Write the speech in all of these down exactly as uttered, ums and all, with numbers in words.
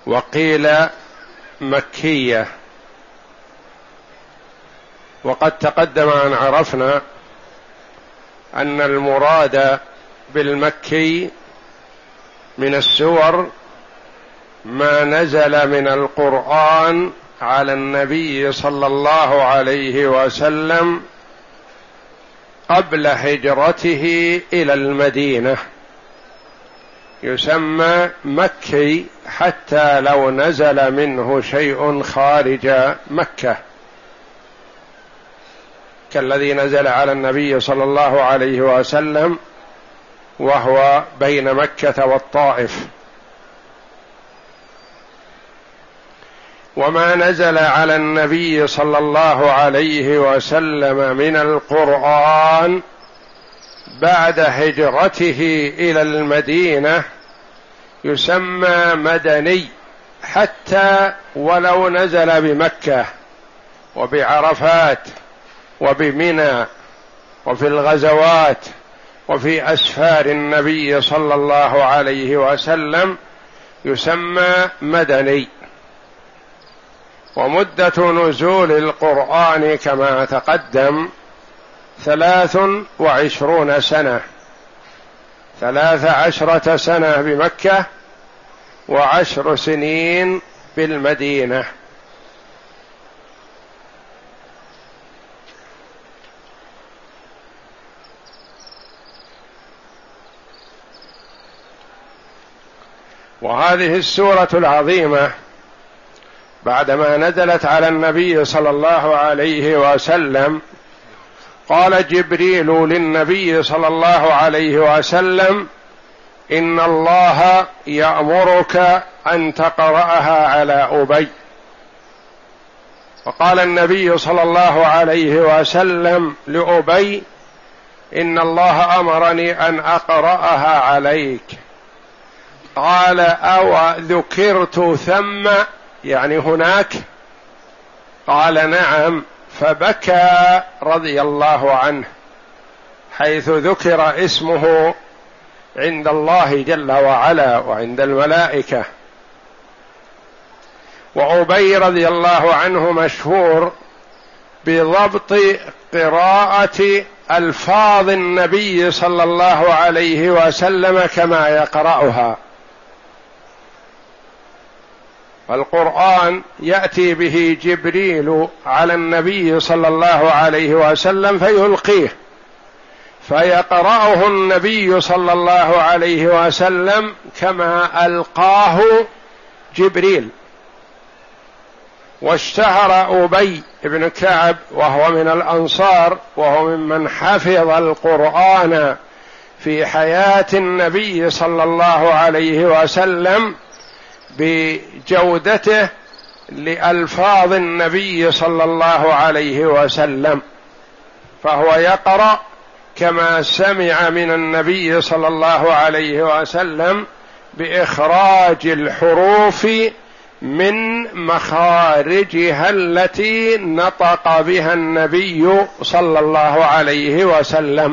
وقيل مكية. وقد تقدم أن عرفنا أن المراد بالمكي من السور ما نزل من القرآن على النبي صلى الله عليه وسلم قبل هجرته إلى المدينة، يسمى مكي حتى لو نزل منه شيء خارج مكة، كالذي نزل على النبي صلى الله عليه وسلم وهو بين مكة والطائف. وما نزل على النبي صلى الله عليه وسلم من القرآن بعد هجرته إلى المدينة يسمى مدني، حتى ولو نزل بمكة وبعرفات وبمنى وفي الغزوات وفي أسفار النبي صلى الله عليه وسلم يسمى مدني. ومدة نزول القرآن كما تقدم ثلاث وعشرون سنة، ثلاث عشرة سنة بمكة وعشر سنين بالمدينة. وهذه السورة العظيمة بعدما نزلت على النبي صلى الله عليه وسلم قال جبريل للنبي صلى الله عليه وسلم: إن الله يأمرك أن تقرأها على أبي. وقال النبي صلى الله عليه وسلم لأبي: إن الله أمرني أن أقرأها عليك. قال: أو ذكرت ثم، يعني هناك؟ قال: نعم. فبكى رضي الله عنه حيث ذكر اسمه عند الله جل وعلا وعند الملائكة. وأبي رضي الله عنه مشهور بضبط قراءة ألفاظ النبي صلى الله عليه وسلم كما يقرأها. القرآن يأتي به جبريل على النبي صلى الله عليه وسلم فيلقيه، فيقرأه النبي صلى الله عليه وسلم كما ألقاه جبريل. واشتهر أبي بن كعب وهو من الأنصار وهو ممن حفظ القرآن في حياة النبي صلى الله عليه وسلم بجودته لألفاظ النبي صلى الله عليه وسلم، فهو يقرأ كما سمع من النبي صلى الله عليه وسلم بإخراج الحروف من مخارجها التي نطق بها النبي صلى الله عليه وسلم.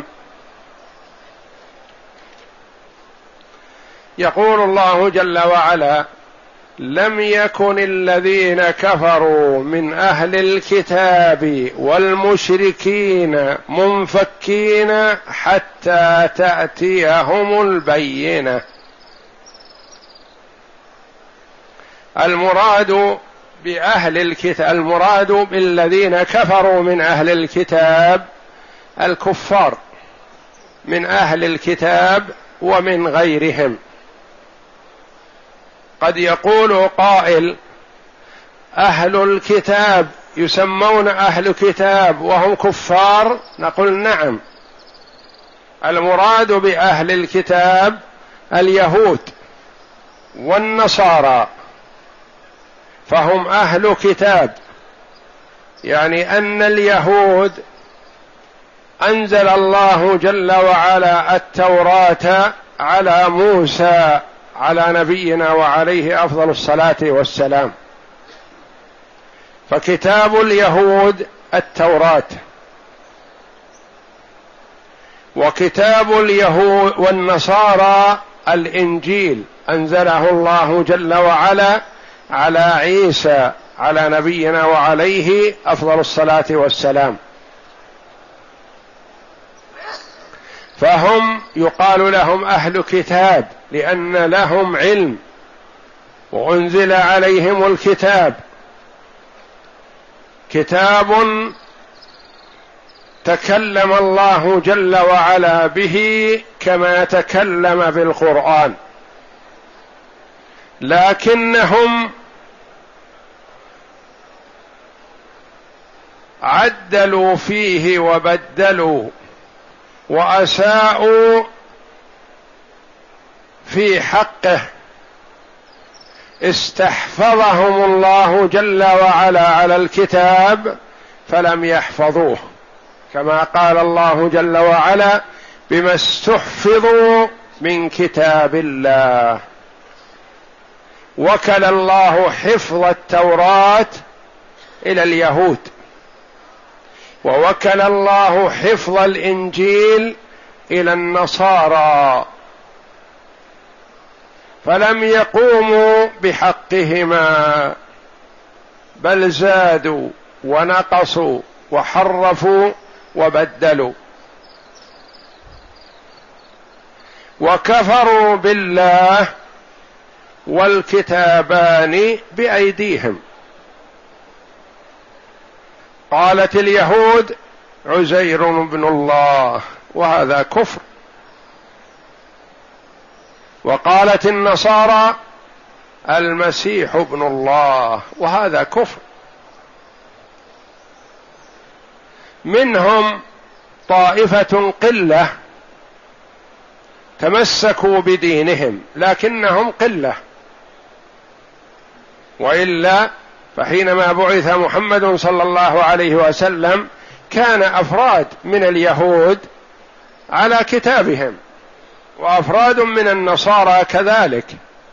يقول الله جل وعلا: لم يكن الذين كفروا من أهل الكتاب والمشركين منفكين حتى تأتيهم البينة. المراد بأهل الكتاب، المراد بالذين كفروا من أهل الكتاب الكفار من أهل الكتاب ومن غيرهم. قد يقول قائل: أهل الكتاب يسمون أهل كتاب وهم كفار؟ نقول: نعم، المراد بأهل الكتاب اليهود والنصارى، فهم أهل كتاب، يعني أن اليهود أنزل الله جل وعلا التوراة على موسى على نبينا وعليه أفضل الصلاة والسلام، فكتاب اليهود التوراة، وكتاب اليهود والنصارى الإنجيل أنزله الله جل وعلا على عيسى على نبينا وعليه أفضل الصلاة والسلام. فهم يقال لهم أهل كتاب لأن لهم علم وأنزل عليهم الكتاب، كتاب تكلم الله جل وعلا به كما تكلم بالقرآن، لكنهم عدلوا فيه وبدلوا وأساءوا في حقه، استحفظهم الله جل وعلا على الكتاب فلم يحفظوه، كما قال الله جل وعلا: بما استحفظوا من كتاب الله. وكل الله حفظ التوراة إلى اليهود، ووكل الله حفظ الإنجيل إلى النصارى، فلم يقوموا بحقهما بل زادوا ونقصوا وحرفوا وبدلوا، وكفروا بالله والكتابان بأيديهم. قالت اليهود عزير بن الله وهذا كفر، وقالت النصارى المسيح ابن الله وهذا كفر. منهم طائفة قلة تمسكوا بدينهم لكنهم قلة، وإلا فحينما بعث محمد صلى الله عليه وسلم كان أفراد من اليهود على كتابهم وأفراد من النصارى كذلك،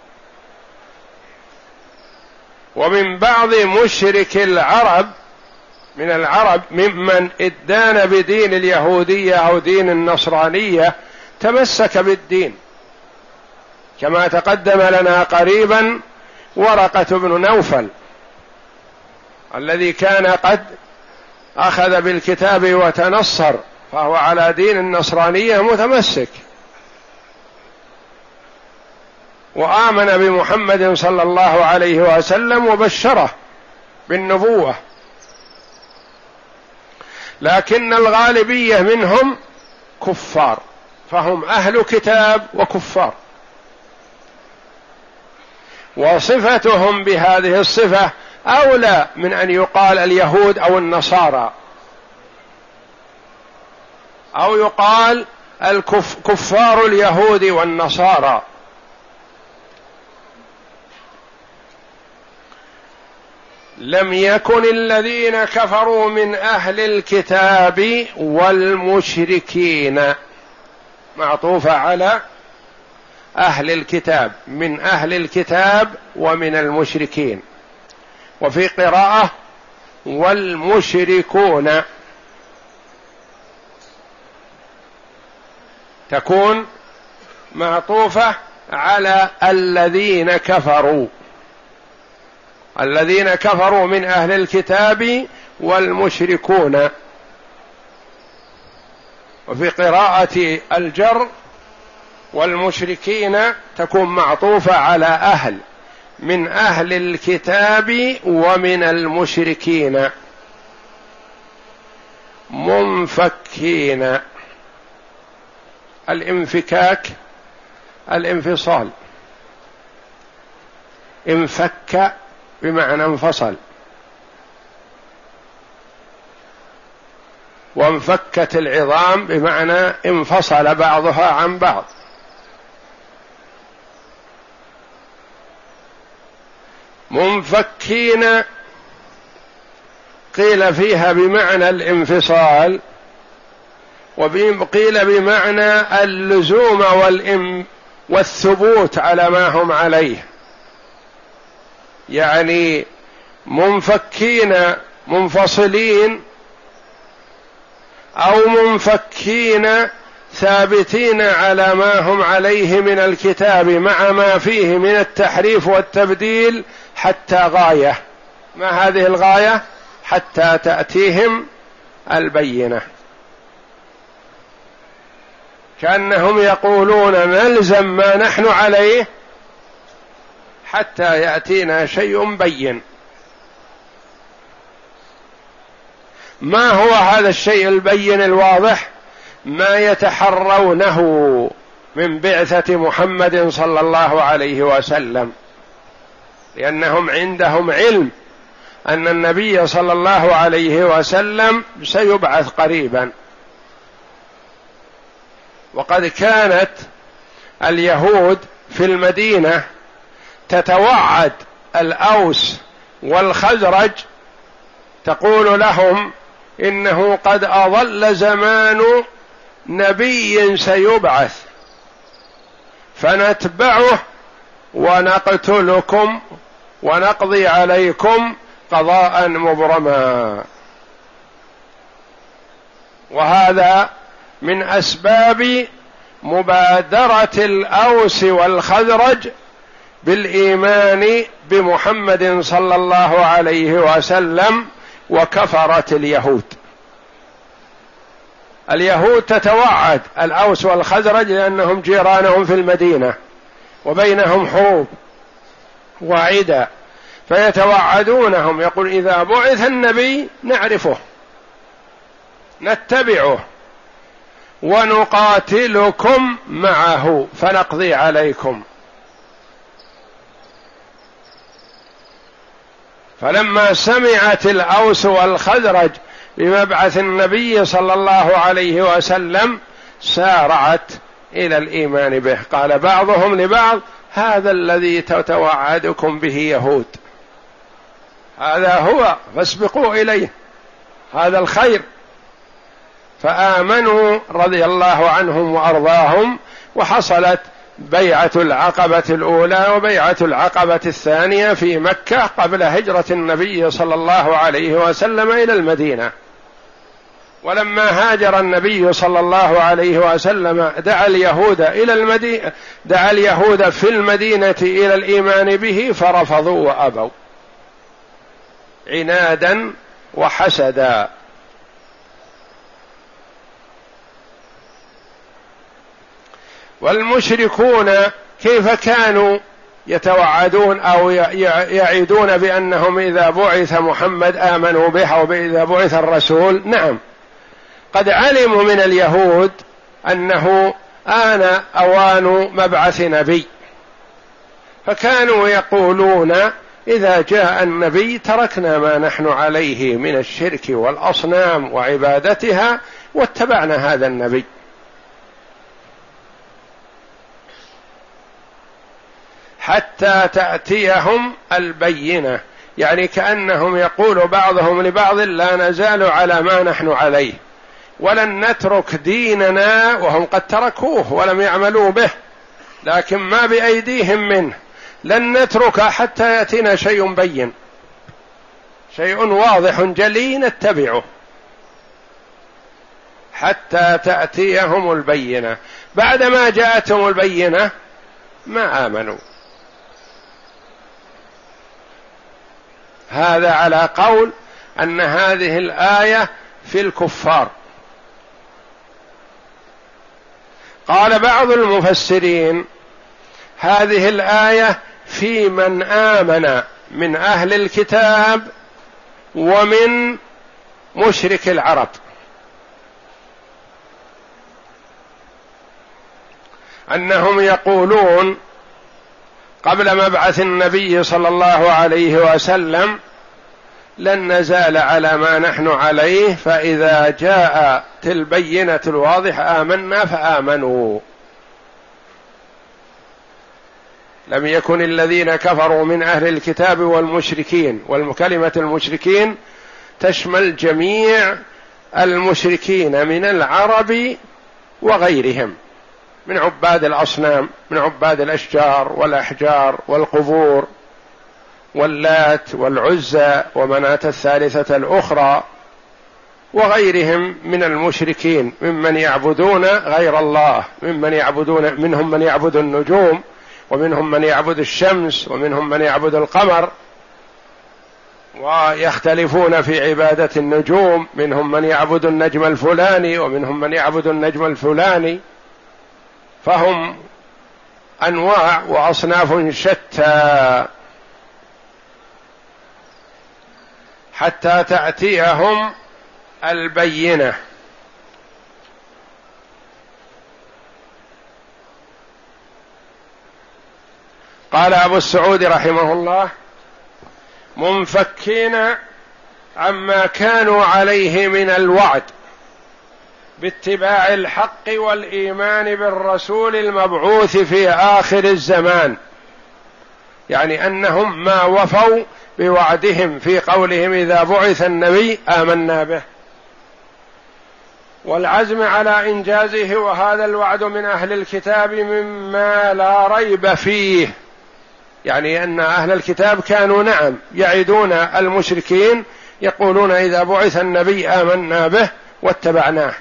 ومن بعض مشرك العرب من العرب ممن ادان بدين اليهودية أو دين النصرانية تمسك بالدين، كما تقدم لنا قريبا ورقة بن نوفل الذي كان قد أخذ بالكتاب وتنصر، فهو على دين النصرانية متمسك، وآمن بمحمد صلى الله عليه وسلم وبشره بالنبوة، لكن الغالبية منهم كفار، فهم أهل كتاب وكفار، وصفتهم بهذه الصفة أولى من أن يقال اليهود أو النصارى، أو يقال الكفار اليهود والنصارى. لم يكن الذين كفروا من أهل الكتاب والمشركين، معطوفة على أهل الكتاب، من أهل الكتاب ومن المشركين، وفي قراءة والمشركون تكون معطوفة على الذين كفروا، الذين كفروا من أهل الكتاب والمشركون. وفي قراءة الجر والمشركين تكون معطوفة على أهل، من أهل الكتاب ومن المشركين، منفكين. الانفكاك الانفصال، انفك بمعنى انفصل، وانفكت العظام بمعنى انفصل بعضها عن بعض. منفكين قيل فيها بمعنى الانفصال، وقيل بمعنى اللزوم والإم والثبوت على ما هم عليه، يعني منفكين منفصلين أو منفكين ثابتين على ما هم عليه من الكتاب مع ما فيه من التحريف والتبديل حتى غاية. ما هذه الغاية؟ حتى تأتيهم البينة. كأنهم يقولون نلزم ما نحن عليه حتى يأتينا شيء بين. ما هو هذا الشيء البين الواضح؟ ما يتحرونه من بعثة محمد صلى الله عليه وسلم، لأنهم عندهم علم أن النبي صلى الله عليه وسلم سيبعث قريبا. وقد كانت اليهود في المدينة تتوعد الأوس والخزرج، تقول لهم إنه قد أضل زمان نبي سيبعث فنتبعه ونقتلكم ونقضي عليكم قضاء مبرما. وهذا من أسباب مبادرة الأوس والخزرج بالإيمان بمحمد صلى الله عليه وسلم وكفرت اليهود. اليهود تتوعد الأوس والخزرج لأنهم جيرانهم في المدينة وبينهم حروب واعدة، فيتوعدونهم، يقول إذا بعث النبي نعرفه نتبعه ونقاتلكم معه فنقضي عليكم. فلما سمعت الأوس والخزرج بمبعث النبي صلى الله عليه وسلم سارعت إلى الإيمان به. قال بعضهم لبعض هذا الذي تتوعدكم به يهود، هذا هو فاسبقوا إليه، هذا الخير. فآمنوا رضي الله عنهم وأرضاهم، وحصلت بيعة العقبة الأولى وبيعة العقبة الثانية في مكة قبل هجرة النبي صلى الله عليه وسلم إلى المدينة. ولما هاجر النبي صلى الله عليه وسلم دعا اليهود إلى المدينة دعا اليهود في المدينة إلى الإيمان به فرفضوا وأبوا عنادا وحسدا. والمشركون كيف كانوا يتوعدون أو يعيدون بأنهم إذا بعث محمد آمنوا به وإذا بعث الرسول؟ نعم، قد علموا من اليهود أنه آن أوان مبعث نبي، فكانوا يقولون إذا جاء النبي تركنا ما نحن عليه من الشرك والأصنام وعبادتها واتبعنا هذا النبي. حتى تأتيهم البينة، يعني كأنهم يقول بعضهم لبعض لا نزال على ما نحن عليه ولن نترك ديننا، وهم قد تركوه ولم يعملوا به لكن ما بأيديهم منه، لن نترك حتى يأتينا شيء بين، شيء واضح جلي نتبعه حتى تأتيهم البينة. بعدما جاءتهم البينة ما آمنوا. هذا على قول أن هذه الآية في الكفار. قال بعض المفسرين هذه الآية في من آمن من أهل الكتاب ومن مشرك العرب، أنهم يقولون قبل مبعث النبي صلى الله عليه وسلم لن نزال على ما نحن عليه، فإذا جاءت البينة الواضح آمنا فآمنوا. لم يكن الذين كفروا من أهل الكتاب والمشركين، والكلمة المشركين تشمل جميع المشركين من العرب وغيرهم، من عباد الأصنام، من عباد الأشجار والأحجار والقبور واللات والعزى ومناة الثالثة الأخرى وغيرهم من المشركين ممن يعبدون غير الله، ممن يعبدون منهم من يعبد النجوم ومنهم من يعبد الشمس ومنهم من يعبد القمر، ويختلفون في عبادة النجوم، منهم من يعبد النجم الفلاني ومنهم من يعبد النجم الفلاني، فهم أنواع وأصناف شتى حتى تأتيهم البينة. قال أبو السعود رحمه الله: منفكين عما كانوا عليه من الوعد باتباع الحق والإيمان بالرسول المبعوث في آخر الزمان، يعني أنهم ما وفوا بوعدهم في قولهم إذا بعث النبي آمنا به، والعزم على إنجازه، وهذا الوعد من أهل الكتاب مما لا ريب فيه، يعني أن أهل الكتاب كانوا نعم يعدون المشركين، يقولون إذا بعث النبي آمنا به واتبعناه.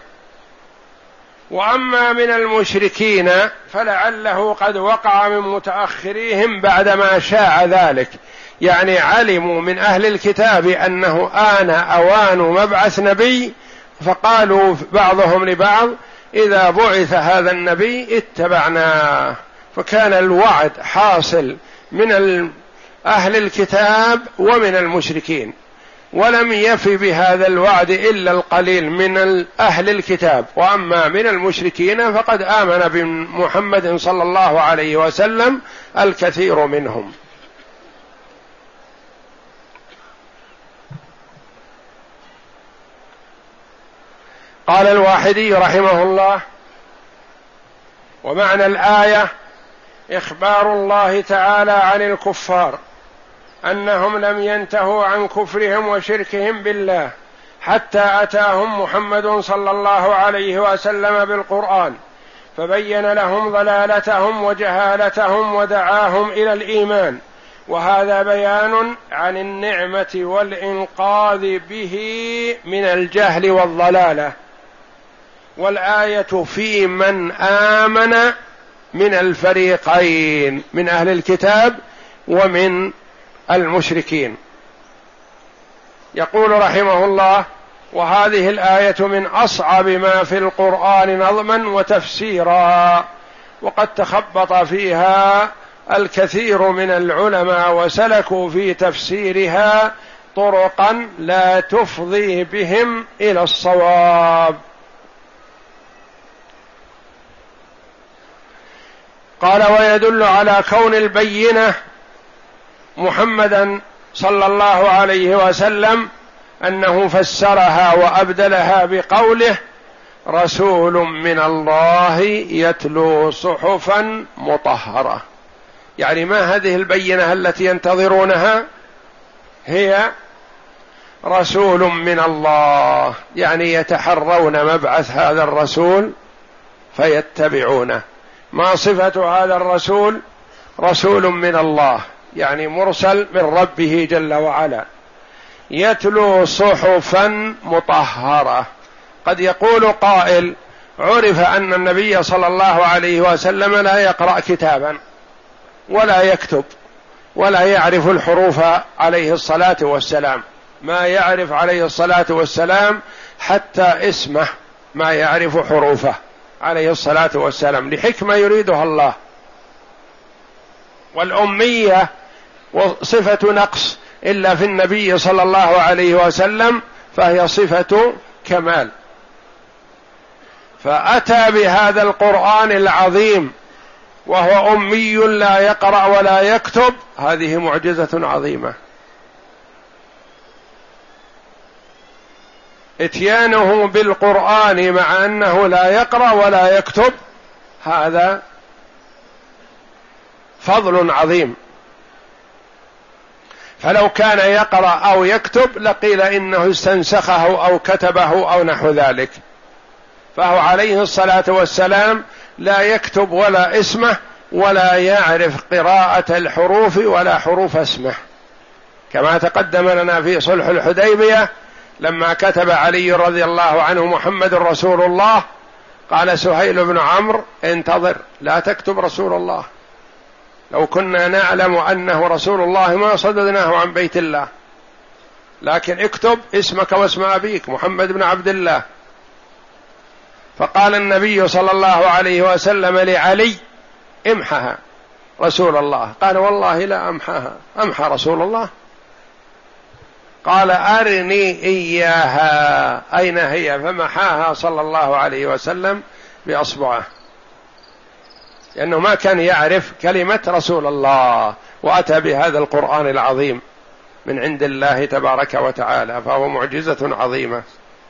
وأما من المشركين فلعله قد وقع من متأخريهم بعدما شاع ذلك، يعني علموا من أهل الكتاب أنه آن أوان مبعث نبي، فقالوا بعضهم لبعض إذا بعث هذا النبي اتبعناه، فكان الوعد حاصل من أهل الكتاب ومن المشركين، ولم يف بهذا الوعد إلا القليل من أهل الكتاب، وأما من المشركين فقد آمن بمحمد صلى الله عليه وسلم الكثير منهم. قال الواحدي رحمه الله: ومعنى الآية إخبار الله تعالى عن الكفار أنهم لم ينتهوا عن كفرهم وشركهم بالله حتى أتاهم محمد صلى الله عليه وسلم بالقرآن، فبين لهم ضلالتهم وجهالتهم ودعاهم إلى الإيمان، وهذا بيان عن النعمة والإنقاذ به من الجهل والضلالة. والآية في من آمن من الفريقين، من أهل الكتاب ومن المشركين. يقول رحمه الله: وهذه الآية من أصعب ما في القرآن نظما وتفسيرا، وقد تخبط فيها الكثير من العلماء وسلكوا في تفسيرها طرقا لا تفضي بهم إلى الصواب. قال: ويدل على كون البينة محمدا صلى الله عليه وسلم أنه فسرها وأبدلها بقوله: رسول من الله يتلو صحفا مطهرة. يعني ما هذه البينة التي ينتظرونها؟ هي رسول من الله، يعني يتحرون مبعث هذا الرسول فيتبعونه. ما صفة هذا الرسول؟ رسول من الله، يعني مرسل من ربه جل وعلا، يتلو صحفا مطهرة. قد يقول قائل: عرف أن النبي صلى الله عليه وسلم لا يقرأ كتابا ولا يكتب ولا يعرف الحروف عليه الصلاة والسلام، ما يعرف عليه الصلاة والسلام حتى اسمه ما يعرف حروفه عليه الصلاة والسلام، لحكمة يريدها الله. والأمية وصفة نقص، إلا في النبي صلى الله عليه وسلم فهي صفة كمال. فأتى بهذا القرآن العظيم وهو أمي لا يقرأ ولا يكتب، هذه معجزة عظيمة. اتيانه بالقرآن مع أنه لا يقرأ ولا يكتب هذا فضل عظيم، فلو كان يقرأ أو يكتب لقيل إنه استنسخه أو كتبه أو نحو ذلك، فهو عليه الصلاة والسلام لا يكتب ولا اسمه ولا يعرف قراءة الحروف ولا حروف اسمه، كما تقدم لنا في صلح الحديبية لما كتب علي رضي الله عنه محمد رسول الله، قال سهيل بن عمرو: انتظر لا تكتب رسول الله، لو كنا نعلم أنه رسول الله ما صددناه عن بيت الله، لكن اكتب اسمك واسم أبيك محمد بن عبد الله. فقال النبي صلى الله عليه وسلم لعلي: امحها رسول الله. قال: والله لا أمحاها. أمحى رسول الله؟ قال: أرني إياها، أين هي؟ فمحاها صلى الله عليه وسلم بأصبعه، لأنه ما كان يعرف كلمة رسول الله، وأتى بهذا القرآن العظيم من عند الله تبارك وتعالى، فهو معجزة عظيمة.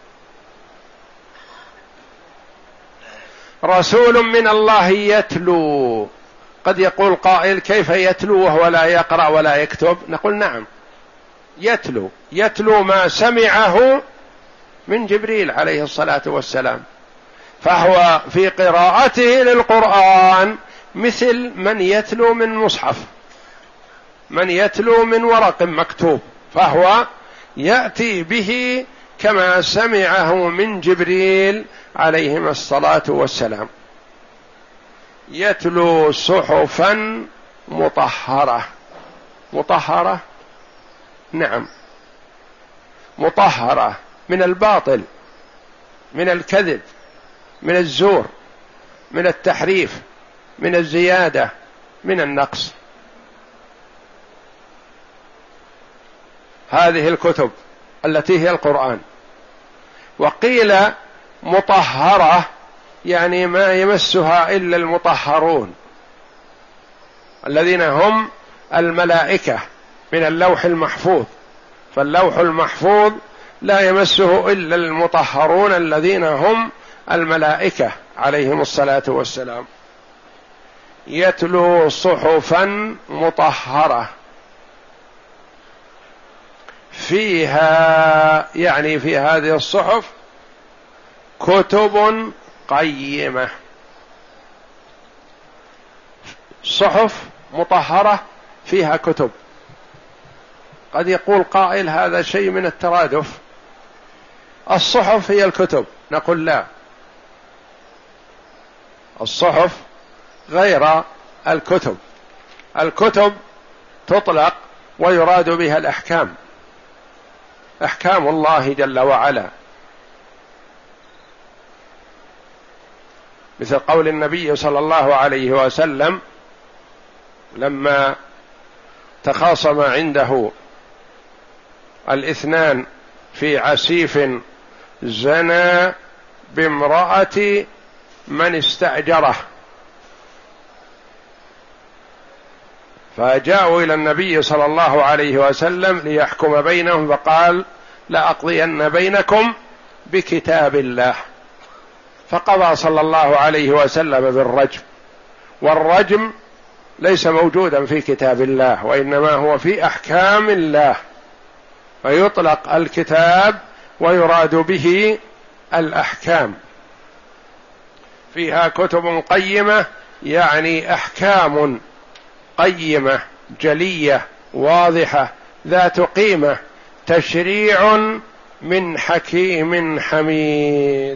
رسول من الله يتلو. قد يقول قائل: كيف يتلو وهو لا يقرأ ولا يكتب؟ نقول: نعم، يتلو يتلو ما سمعه من جبريل عليه الصلاة والسلام، فهو في قراءته للقرآن مثل من يتلو من مصحف، من يتلو من ورق مكتوب، فهو يأتي به كما سمعه من جبريل عليهما الصلاة والسلام. يتلو صحفا مطهرة. مطهرة، نعم، مطهرة من الباطل، من الكذب، من الزور، من التحريف، من الزيادة، من النقص. هذه الكتب التي هي القرآن. وقيل مطهرة يعني ما يمسها إلا المطهرون الذين هم الملائكة من اللوح المحفوظ، فاللوح المحفوظ لا يمسه إلا المطهرون الذين هم الملائكة عليهم الصلاة والسلام. يتلو صحفا مطهرة فيها، يعني في هذه الصحف كتب قيمة. صحف مطهرة فيها كتب. قد يقول قائل: هذا شيء من الترادف، الصحف هي الكتب. نقول: لا، الصحف غير الكتب. الكتب تطلق ويراد بها الأحكام، أحكام الله جل وعلا، مثل قول النبي صلى الله عليه وسلم لما تخاصم عنده الاثنان في عسيف: زنى بامرأة من استأجره، فجاءوا إلى النبي صلى الله عليه وسلم ليحكم بينهم، فقال: لأقضين بينكم بكتاب الله. فقضى صلى الله عليه وسلم بالرجم، والرجم ليس موجودا في كتاب الله، وإنما هو في أحكام الله، فيطلق الكتاب ويراد به الأحكام. فيها كتب قيمة يعني أحكام قيمة جلية واضحة ذات قيمة، تشريع من حكيم حميد.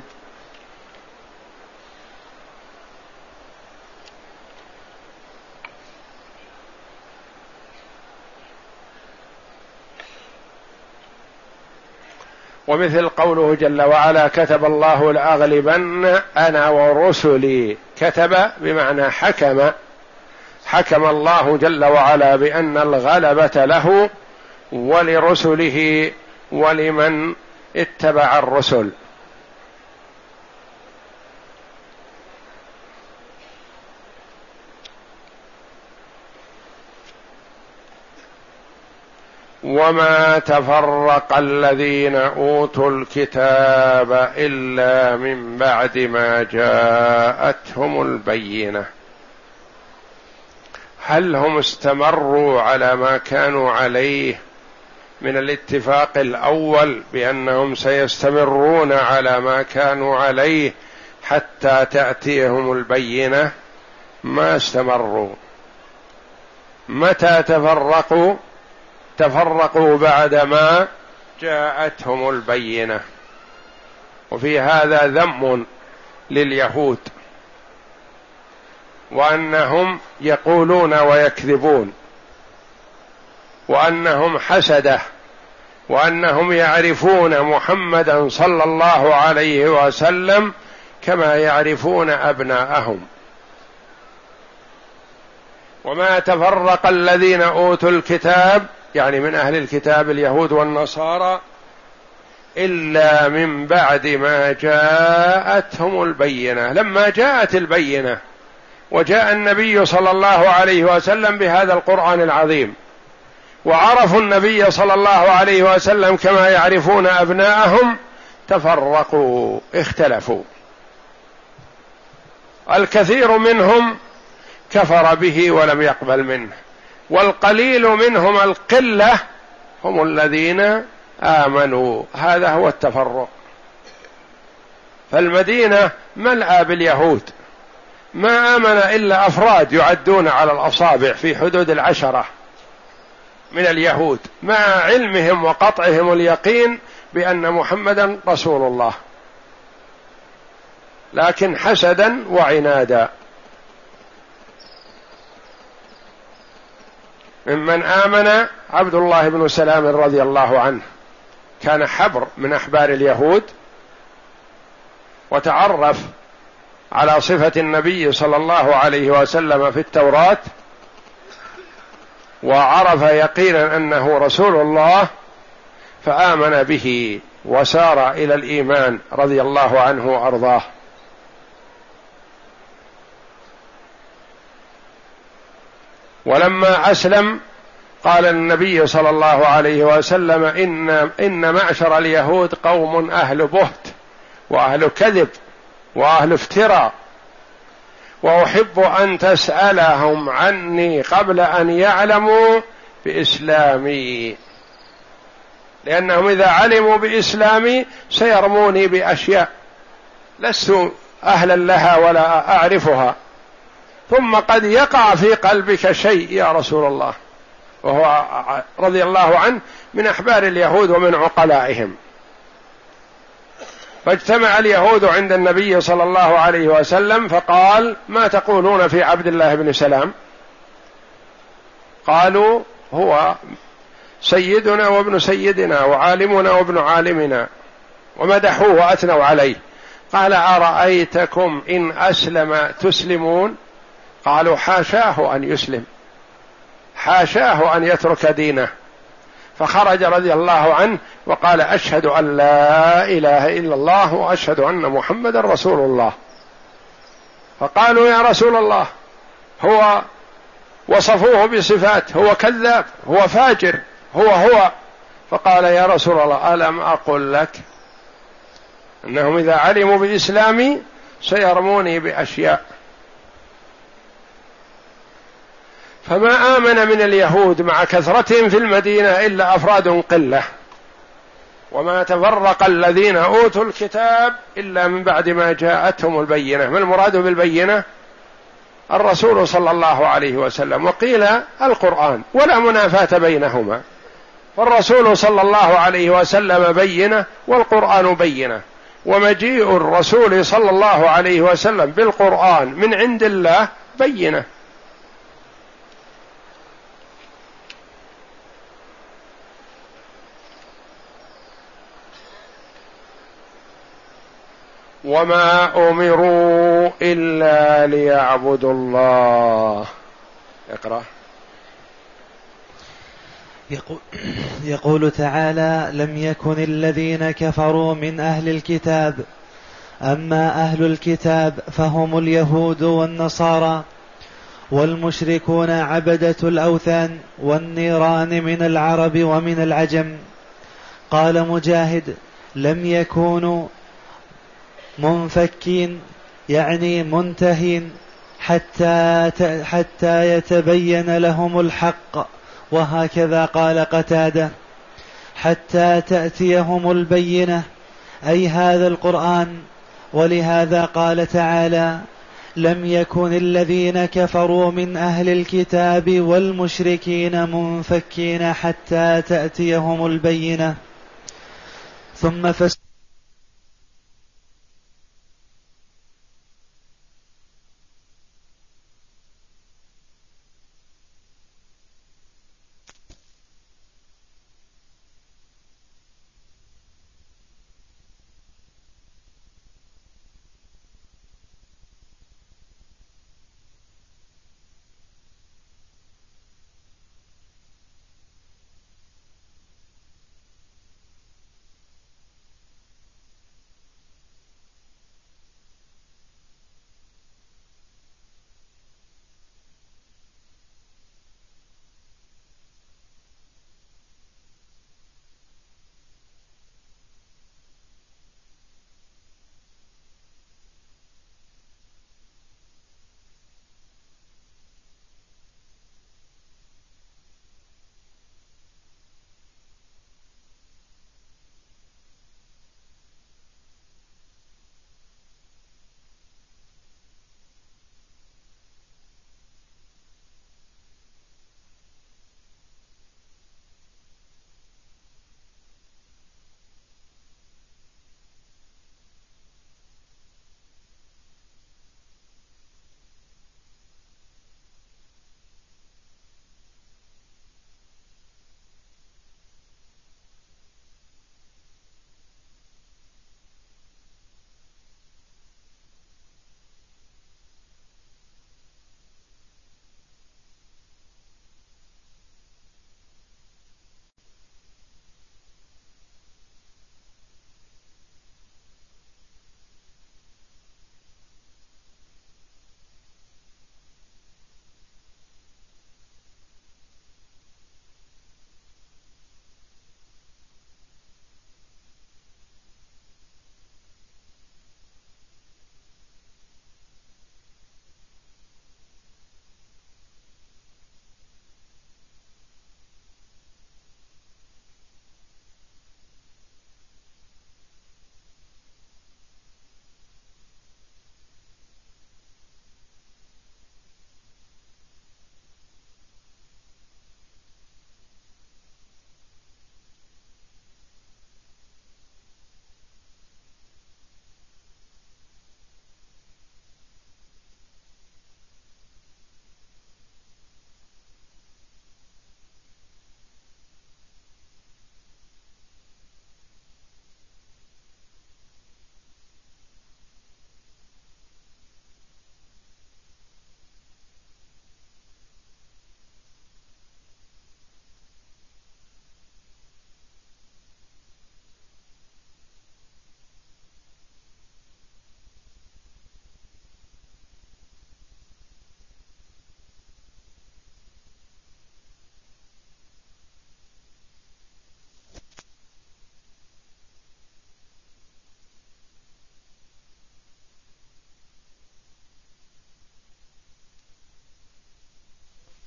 ومثل قوله جل وعلا: كتب الله لأغلبن أنا ورسلي. كتب بمعنى حكم، حكم الله جل وعلا بأن الغلبة له ولرسله ولمن اتبع الرسل. وما تفرق الذين أوتوا الكتاب إلا من بعد ما جاءتهم البينة. هل هم استمروا على ما كانوا عليه من الاتفاق الأول بأنهم سيستمرون على ما كانوا عليه حتى تأتيهم البينة؟ ما استمروا. متى تفرقوا؟ تفرقوا بعدما جاءتهم البينة. وفي هذا ذم لليهود، وأنهم يقولون ويكذبون، وأنهم حسدة، وأنهم يعرفون محمدا صلى الله عليه وسلم كما يعرفون أبناءهم. وما تفرق الذين أوتوا الكتاب، يعني من أهل الكتاب اليهود والنصارى، إلا من بعد ما جاءتهم البينة. لما جاءت البينة وجاء النبي صلى الله عليه وسلم بهذا القرآن العظيم، وعرفوا النبي صلى الله عليه وسلم كما يعرفون أبناءهم، تفرقوا، اختلفوا. الكثير منهم كفر به ولم يقبل منه، والقليل منهم، القلة، هم الذين آمنوا. هذا هو التفرق. فالمدينة ملأى باليهود، ما آمن إلا أفراد يعدون على الأصابع في حدود العشرة من اليهود، مع علمهم وقطعهم اليقين بأن محمدا رسول الله، لكن حسدا وعنادا. ممن آمن عبد الله بن سلام رضي الله عنه، كان حبر من أحبار اليهود، وتعرف على صفة النبي صلى الله عليه وسلم في التوراة، وعرف يقينا أنه رسول الله، فآمن به وسار إلى الإيمان رضي الله عنه وأرضاه. ولما أسلم قال النبي صلى الله عليه وسلم: إن, إن معشر اليهود قوم أهل بهت وأهل كذب وأهل افتراء، وأحب أن تسألهم عني قبل أن يعلموا بإسلامي، لأنهم إذا علموا بإسلامي سيرموني بأشياء لست أهلا لها ولا أعرفها، ثم قد يقع في قلبك شيء يا رسول الله. وهو رضي الله عنه من أحبار اليهود ومن عقلائهم. فاجتمع اليهود عند النبي صلى الله عليه وسلم، فقال: ما تقولون في عبد الله بن سلام؟ قالوا: هو سيدنا وابن سيدنا وعالمنا وابن عالمنا، ومدحوه وأثنوا عليه. قال: أرأيتكم إن أسلم تسلمون؟ قالوا: حاشاه أن يسلم، حاشاه أن يترك دينه. فخرج رضي الله عنه وقال: أشهد أن لا إله إلا الله وأشهد أن محمد رسول الله. فقالوا: يا رسول الله، هو وصفوه بصفات، هو كذاب، هو فاجر، هو هو. فقال: يا رسول الله، ألم أقل لك أنهم إذا علموا بإسلامي سيرموني بأشياء؟ فما آمن من اليهود مع كثرتهم في المدينة إلا أفراد قلة. وما تفرق الذين أوتوا الكتاب إلا من بعد ما جاءتهم البينة. ما المراد بالبينة؟ الرسول صلى الله عليه وسلم، وقيل القرآن، ولا منافاة بينهما. فالرسول صلى الله عليه وسلم بينة، والقرآن بينة. ومجيء الرسول صلى الله عليه وسلم بالقرآن من عند الله بينة. وما أمروا إلا ليعبدوا الله. اقرأ. يقول, يقول تعالى: لم يكن الذين كفروا من أهل الكتاب. أما أهل الكتاب فهم اليهود والنصارى والمشركون عبدة الأوثان والنيران من العرب ومن العجم. قال مجاهد: لم يكونوا منفكين، يعني منتهين، حتى حتى يتبين لهم الحق. وهكذا قال قتادة: حتى تأتيهم البينة، أي هذا القرآن. ولهذا قال تعالى: لم يكن الذين كفروا من أهل الكتاب والمشركين منفكين حتى تأتيهم البينة. ثم فس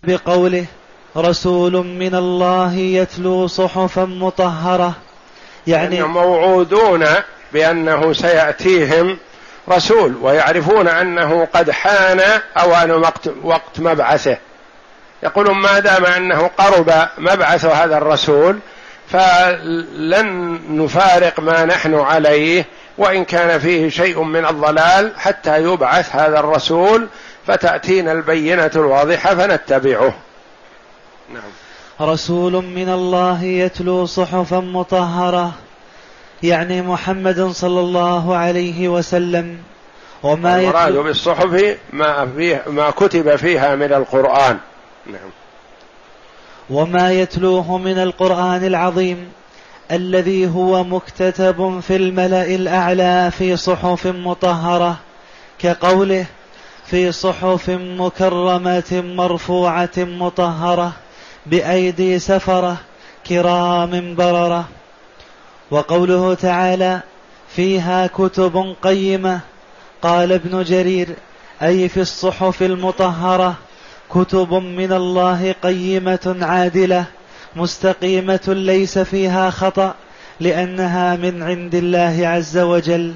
بقوله رسول من الله يتلو صحفا مطهرة، يعني, يعني موعودون بأنه سيأتيهم رسول، ويعرفون أنه قد حان أوان وقت, وقت مبعثه. يقولون ما دام أنه قرب مبعث هذا الرسول فلن نفارق ما نحن عليه، وإن كان فيه شيء من الضلال حتى يبعث هذا الرسول فتأتينا البينة الواضحة فنتبعه. نعم. رسول من الله يتلو صحفا مطهرة، يعني محمد صلى الله عليه وسلم. وما المراد بالصحف ما, فيه ما كتب فيها من القرآن. نعم. وما يتلوه من القرآن العظيم الذي هو مكتتب في الملأ الأعلى في صحف مطهرة، كقوله في صحف مكرمة مرفوعة مطهرة بأيدي سفرة كرام بررة. وقوله تعالى فيها كتب قيمة، قال ابن جرير أي في الصحف المطهرة كتب من الله قيمة عادلة مستقيمة ليس فيها خطأ، لأنها من عند الله عز وجل.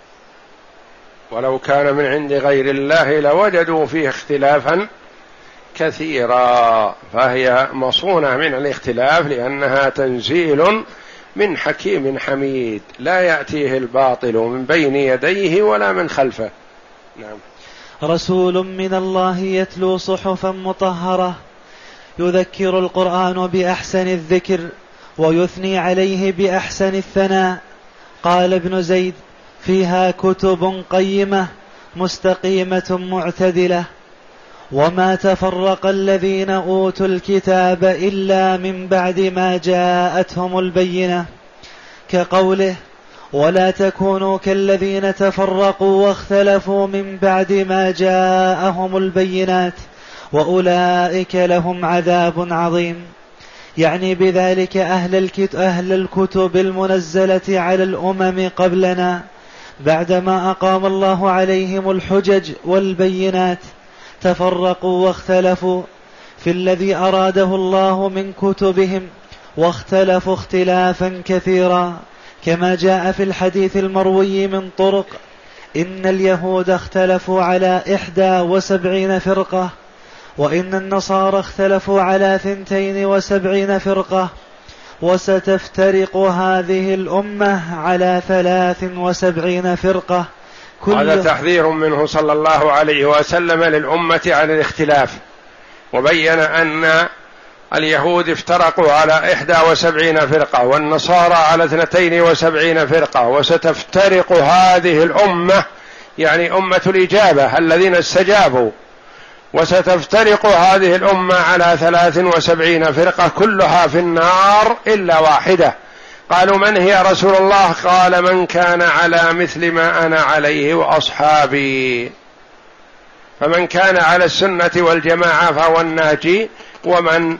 ولو كان من عند غير الله لوجدوا فيه اختلافا كثيرا، فهي مصونة من الاختلاف لأنها تنزيل من حكيم حميد لا يأتيه الباطل من بين يديه ولا من خلفه. نعم. رسول من الله يتلو صحفا مطهرة، يذكر القرآن بأحسن الذكر ويثني عليه بأحسن الثناء. قال ابن زيد فيها كتب قيمة مستقيمة معتدلة. وما تفرق الذين أوتوا الكتاب إلا من بعد ما جاءتهم البينة، كقوله ولا تكونوا كالذين تفرقوا واختلفوا من بعد ما جاءهم البينات وأولئك لهم عذاب عظيم، يعني بذلك أهل الكتب, أهل الكتب المنزلة على الأمم قبلنا بعدما أقام الله عليهم الحجج والبينات تفرقوا واختلفوا في الذي أراده الله من كتبهم، واختلفوا اختلافا كثيرا، كما جاء في الحديث المروي من طرق إن اليهود اختلفوا على إحدى وسبعين فرقة، وإن النصارى اختلفوا على ثنتين وسبعين فرقة، وستفترق هذه الأمة على ثلاث وسبعين فرقة. هذا تحذير منه صلى الله عليه وسلم للأمة عن الاختلاف، وبين أن اليهود افترقوا على إحدى وسبعين فرقة والنصارى على اثنتين وسبعين فرقة، وستفترق هذه الأمة يعني أمة الإجابة الذين استجابوا، وستفترق هذه الأمة على ثلاث وسبعين فرقة كلها في النار إلا واحدة. قالوا من هي رسول الله؟ قال من كان على مثل ما أنا عليه وأصحابي. فمن كان على السنة والجماعة فهو الناجي، ومن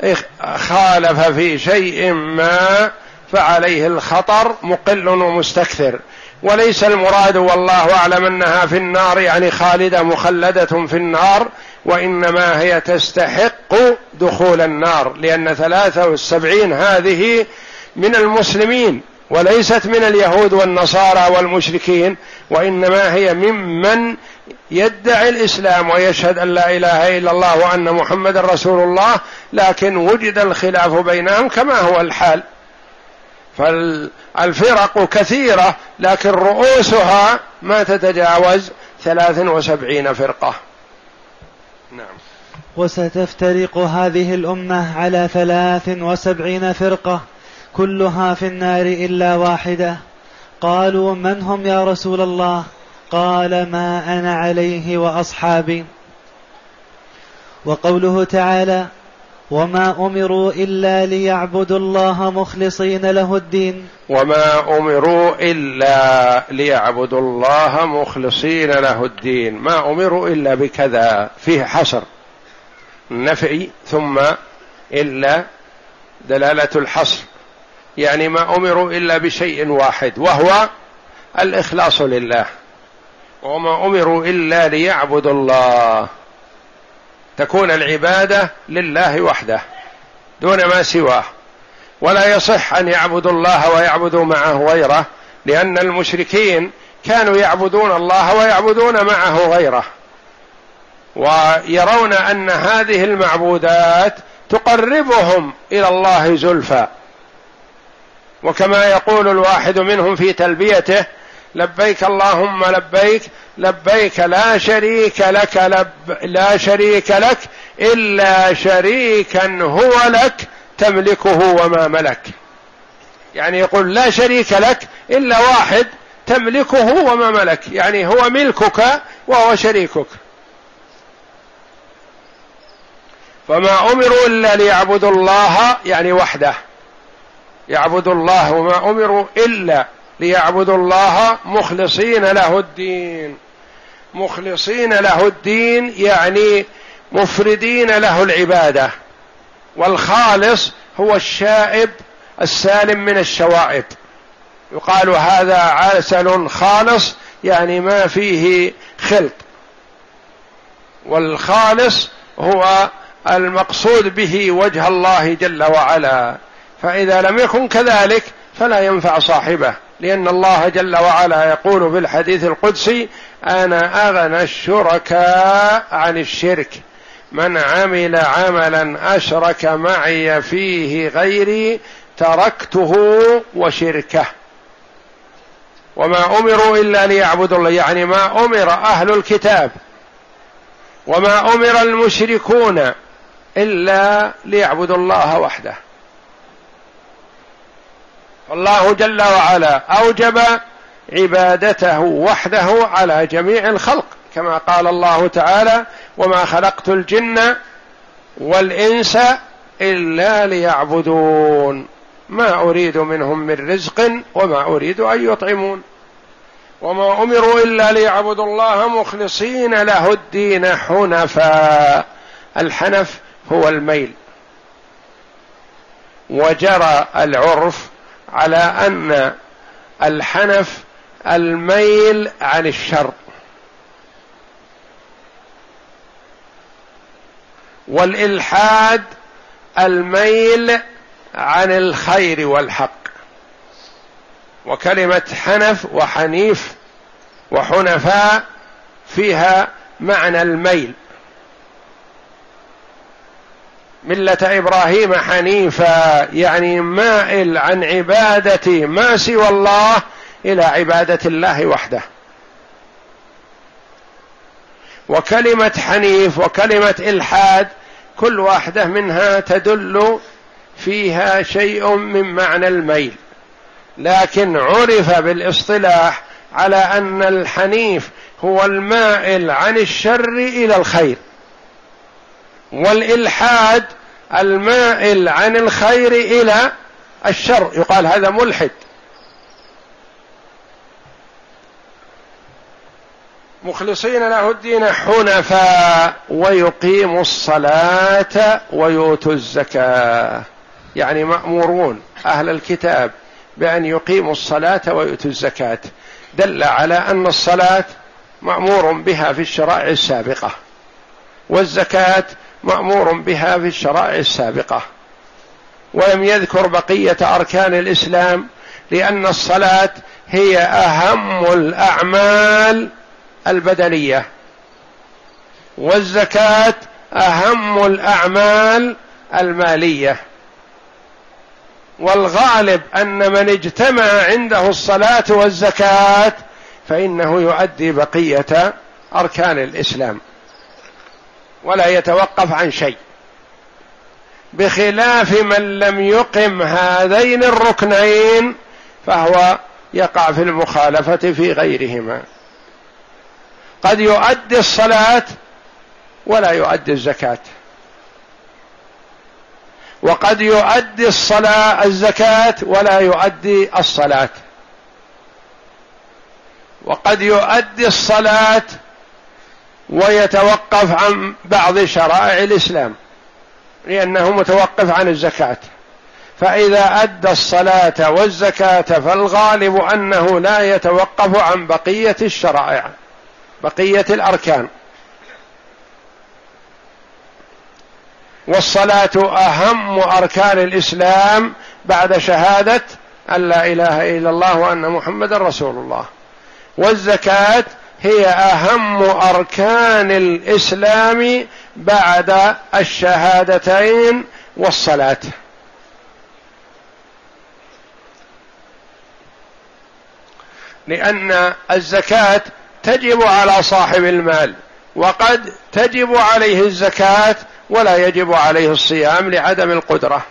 خالف في شيء ما فعليه الخطر مقل ومستكثر. وليس المراد والله أعلم أنها في النار يعني خالدة مخلدة في النار، وإنما هي تستحق دخول النار، لأن ثلاثة والسبعين هذه من المسلمين وليست من اليهود والنصارى والمشركين، وإنما هي ممن يدعي الإسلام ويشهد أن لا إله إلا الله وأن محمد رسول الله، لكن وجد الخلاف بينهم كما هو الحال. فالفرق كثيرة لكن رؤوسها ما تتجاوز ثلاث وسبعين فرقة. نعم. وستفترق هذه الأمة على ثلاث وسبعين فرقة كلها في النار إلا واحدة. قالوا من هم يا رسول الله؟ قال ما أنا عليه وأصحابي. وقوله تعالى وما أمروا إلا ليعبدوا الله مخلصين له الدين. وما أمروا إلا ليعبدوا الله مخلصين له الدين، ما أمروا إلا بكذا، فيه حصر نفي ثم إلا دلالة الحصر، يعني ما أمروا إلا بشيء واحد وهو الإخلاص لله. وما أمروا إلا ليعبدوا الله تكون العبادة لله وحده دون ما سواه، ولا يصح أن يعبدوا الله ويعبدوا معه غيره، لأن المشركين كانوا يعبدون الله ويعبدون معه غيره، ويرون أن هذه المعبودات تقربهم إلى الله زلفى. وكما يقول الواحد منهم في تلبيته: لبيك اللهم لبيك، لبيك لا شريك لك لب لا شريك لك إلا شريكا هو لك تملكه وما ملك. يعني يقول لا شريك لك إلا واحد تملكه وما ملك، يعني هو ملكك وهو شريكك. فما أمروا إلا ليعبدوا الله، يعني وحده، يعبدوا الله، وما أمروا إلا ليعبدوا الله مخلصين له الدين. مخلصين له الدين يعني مفردين له العبادة، والخالص هو الشائب السالم من الشوائب. يقال هذا عسل خالص، يعني ما فيه خلط، والخالص هو المقصود به وجه الله جل وعلا. فإذا لم يكن كذلك فلا ينفع صاحبه، لأن الله جل وعلا يقول في الحديث القدسي: أنا أغنى الشركاء عن الشرك، من عمل عملا أشرك معي فيه غيري تركته وشركه. وما أمروا إلا ليعبدوا الله، يعني ما أمر أهل الكتاب وما أمر المشركون إلا ليعبدوا الله وحده. الله جل وعلا أوجب عبادته وحده على جميع الخلق، كما قال الله تعالى: وما خلقت الجن والإنس إلا ليعبدون ما أريد منهم من رزق وما أريد أن يطعمون. وما أمروا إلا ليعبدوا الله مخلصين له الدين حنفاء. الحنف هو الميل، وجرى العرف على أن الحنف الميل عن الشر، والإلحاد الميل عن الخير والحق. وكلمة حنف وحنيف وحنفاء فيها معنى الميل. ملة إبراهيم حنيفا، يعني مائل عن عبادة ما سوى الله إلى عبادة الله وحده. وكلمة حنيف وكلمة إلحاد كل واحدة منها تدل فيها شيء من معنى الميل، لكن عرف بالاصطلاح على أن الحنيف هو المائل عن الشر إلى الخير، والإلحاد المائل عن الخير إلى الشر، يقال هذا ملحد. مخلصين له الدين حنفاء ويقيموا الصلاة ويؤتوا الزكاة، يعني مأمورون أهل الكتاب بأن يقيموا الصلاة ويؤتوا الزكاة. دل على أن الصلاة مأمور بها في الشرائع السابقة، والزكاة مأمور بها في الشرائع السابقة، ولم يذكر بقية أركان الإسلام، لأن الصلاة هي أهم الأعمال البدنية، والزكاة أهم الأعمال المالية. والغالب أن من اجتمع عنده الصلاة والزكاة فإنه يؤدي بقية أركان الإسلام ولا يتوقف عن شيء، بخلاف من لم يقم هذين الركنين فهو يقع في المخالفة في غيرهما. قد يؤدي الصلاة ولا يؤدي الزكاة، وقد يؤدي الصلاة الزكاة ولا يؤدي الصلاة، وقد يؤدي الصلاة ويتوقف عن بعض شرائع الإسلام لأنه متوقف عن الزكاة. فإذا أدى الصلاة والزكاة فالغالب أنه لا يتوقف عن بقية الشرائع، بقية الأركان. والصلاة أهم أركان الإسلام بعد شهادة أن لا إله إلا الله وأن محمد رسول الله، والزكاة هي أهم أركان الإسلام بعد الشهادتين والصلاة. لأن الزكاة تجب على صاحب المال، وقد تجب عليه الزكاة ولا يجب عليه الصيام لعدم القدرة،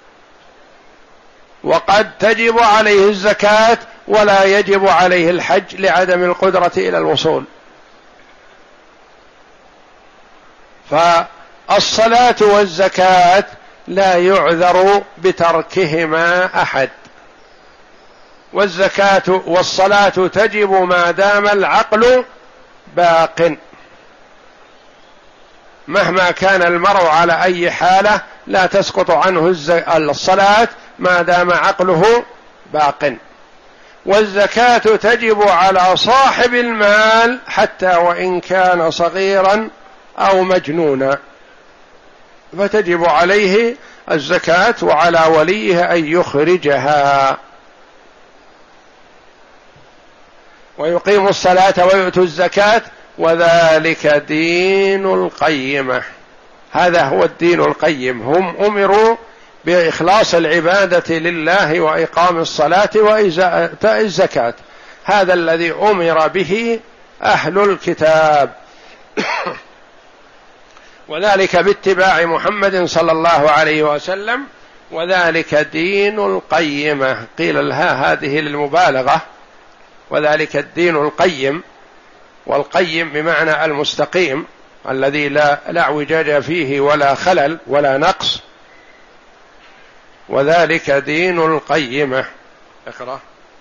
وقد تجب عليه الزكاة ولا يجب عليه الحج لعدم القدرة إلى الوصول. فالصلاة والزكاة لا يعذر بتركهما أحد، والزكاة والصلاة تجب ما دام العقل باق، مهما كان المرء على أي حالة لا تسقط عنه الصلاة ما دام عقله باق. والزكاة تجب على صاحب المال حتى وإن كان صغيرا أو مجنونا، فتجب عليه الزكاة وعلى وليه أن يخرجها. ويقيم الصلاة ويؤتوا الزكاة وذلك دين القيمة. هذا هو الدين القيم، هم أمروا بإخلاص العبادة لله وإقام الصلاة وإيتاء الزكاة، هذا الذي أمر به أهل الكتاب وذلك باتباع محمد صلى الله عليه وسلم، وذلك دين القيمة. قيل لها هذه للمبالغة، وذلك الدين القيم، والقيم بمعنى المستقيم الذي لا لا اعوجاج فيه ولا خلل ولا نقص، وذلك دين القيمة. اقرأ.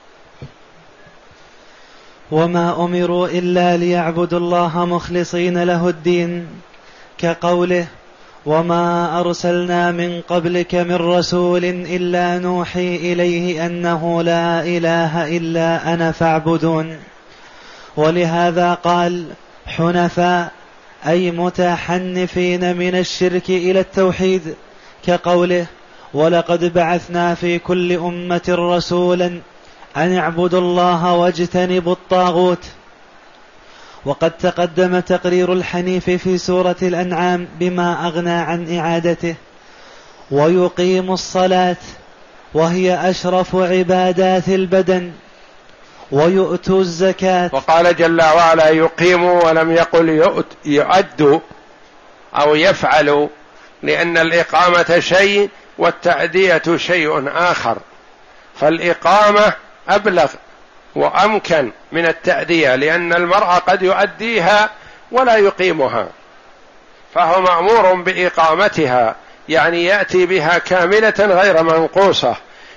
وما أمروا إلا ليعبدوا الله مخلصين له الدين، كقوله وما أرسلنا من قبلك من رسول إلا نوحي إليه أنه لا إله إلا أنا فاعبدون. ولهذا قال حنفاء أي متحنفين من الشرك إلى التوحيد، كقوله ولقد بعثنا في كل أمة رسولا أن اعبدوا الله واجتنبوا الطاغوت. وقد تقدم تقرير الحنيف في سورة الأنعام بما أغنى عن إعادته. ويقيم الصلاة وهي أشرف عبادات البدن، ويؤتوا الزكاة. وقال جل وعلا يقيموا ولم يقل يؤدوا أو يفعلوا، لأن الإقامة شيء والتأدية شيء آخر، فالإقامة أبلغ وأمكن من التأدية، لأن المرء قد يؤديها ولا يقيمها، فهو مأمور بإقامتها، يعني يأتي بها كاملة غير منقوصة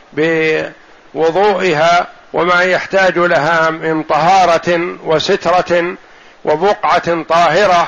بوضوئها وما يحتاج لها من طهارة وسترة وبقعة طاهرة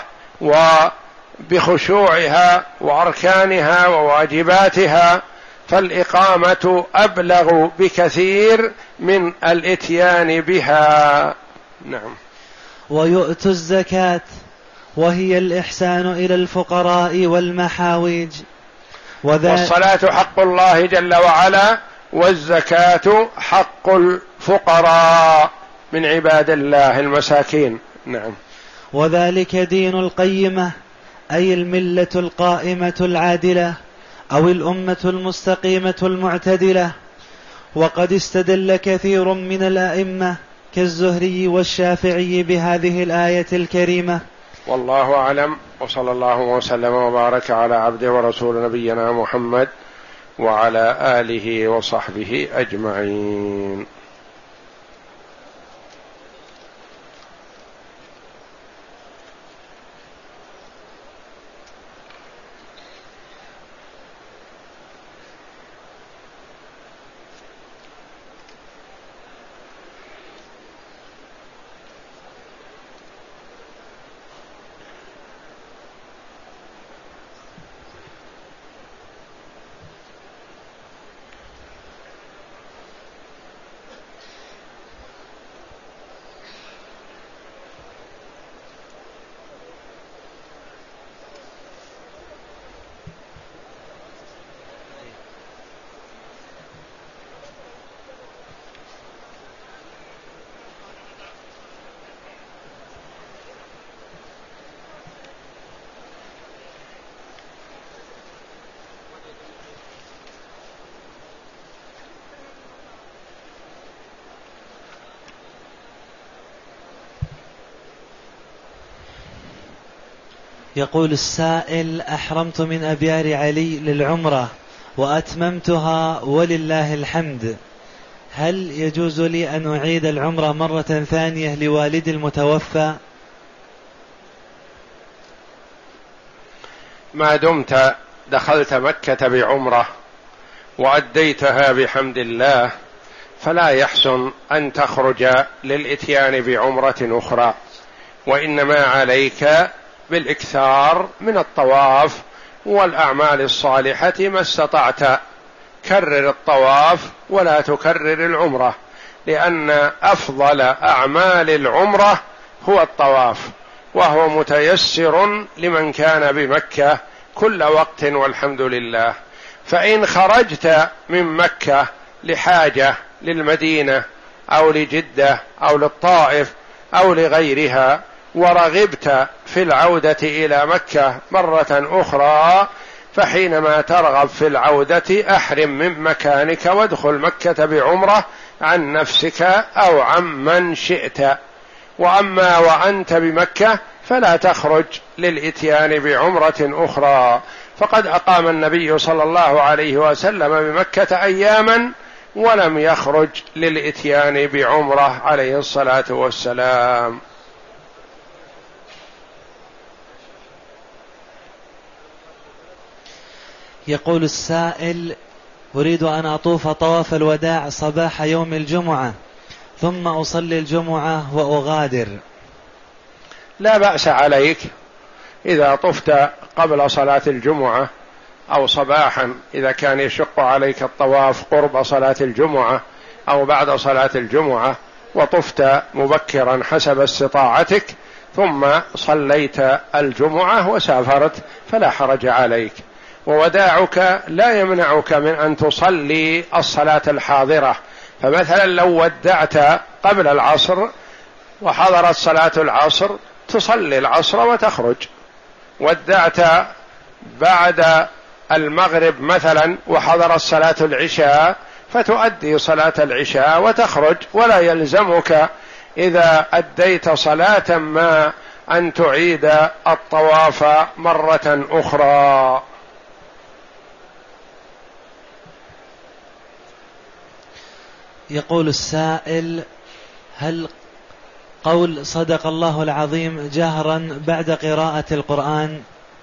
وبخشوعها وأركانها وواجباتها، فالإقامة أبلغ بكثير من الإتيان بها. نعم. ويؤتوا الزكاة وهي الإحسان إلى الفقراء والمحاويج. والصلاة حق الله جل وعلا، والزكاة حق الفقراء من عباد الله المساكين. نعم. وذلك دين القيمة أي الملة القائمة العادلة أو الأمة المستقيمة المعتدلة. وقد استدل كثير من الأئمة كالزهري والشافعي بهذه الآية الكريمة. والله أعلم، وصلى الله وسلم وبارك على عبده ورسول نبينا محمد وعلى آله وصحبه أجمعين. يقول السائل: أحرمت من أبيار علي للعمرة وأتممتها ولله الحمد، هل يجوز لي أن أعيد العمرة مرة ثانية لوالدي المتوفى؟ ما دمت دخلت مكة بعمرة وأديتها بحمد الله فلا يحسن أن تخرج للإتيان بعمرة أخرى، وإنما عليك بالإكثار من الطواف والأعمال الصالحة ما استطعت. كرر الطواف ولا تكرر العمرة، لأن أفضل أعمال العمرة هو الطواف، وهو متيسر لمن كان بمكة كل وقت والحمد لله. فإن خرجت من مكة لحاجة للمدينة أو لجدة أو للطائف أو لغيرها ورغبت في العودة إلى مكة مرة أخرى، فحينما ترغب في العودة أحرم من مكانك وادخل مكة بعمرة عن نفسك أو عن من شئت. وأما وأنت بمكة فلا تخرج للإتيان بعمرة أخرى، فقد أقام النبي صلى الله عليه وسلم بمكة أياما ولم يخرج للإتيان بعمرة عليه الصلاة والسلام. يقول السائل: أريد أن أطوف طواف الوداع صباح يوم الجمعة ثم أصلي الجمعة وأغادر. لا بأس عليك إذا طفت قبل صلاة الجمعة أو صباحا، إذا كان يشق عليك الطواف قرب صلاة الجمعة أو بعد صلاة الجمعة وطفت مبكرا حسب استطاعتك ثم صليت الجمعة وسافرت فلا حرج عليك. ووداعك لا يمنعك من أن تصلي الصلاة الحاضرة، فمثلا لو ودعت قبل العصر وحضرت صلاة العصر تصلي العصر وتخرج، ودعت بعد المغرب مثلا وحضرت صلاة العشاء فتؤدي صلاة العشاء وتخرج، ولا يلزمك إذا أديت صلاة ما أن تعيد الطواف مرة أخرى. يقول السائل: هل قول صدق الله العظيم جهرا بعد قراءة القرآن؟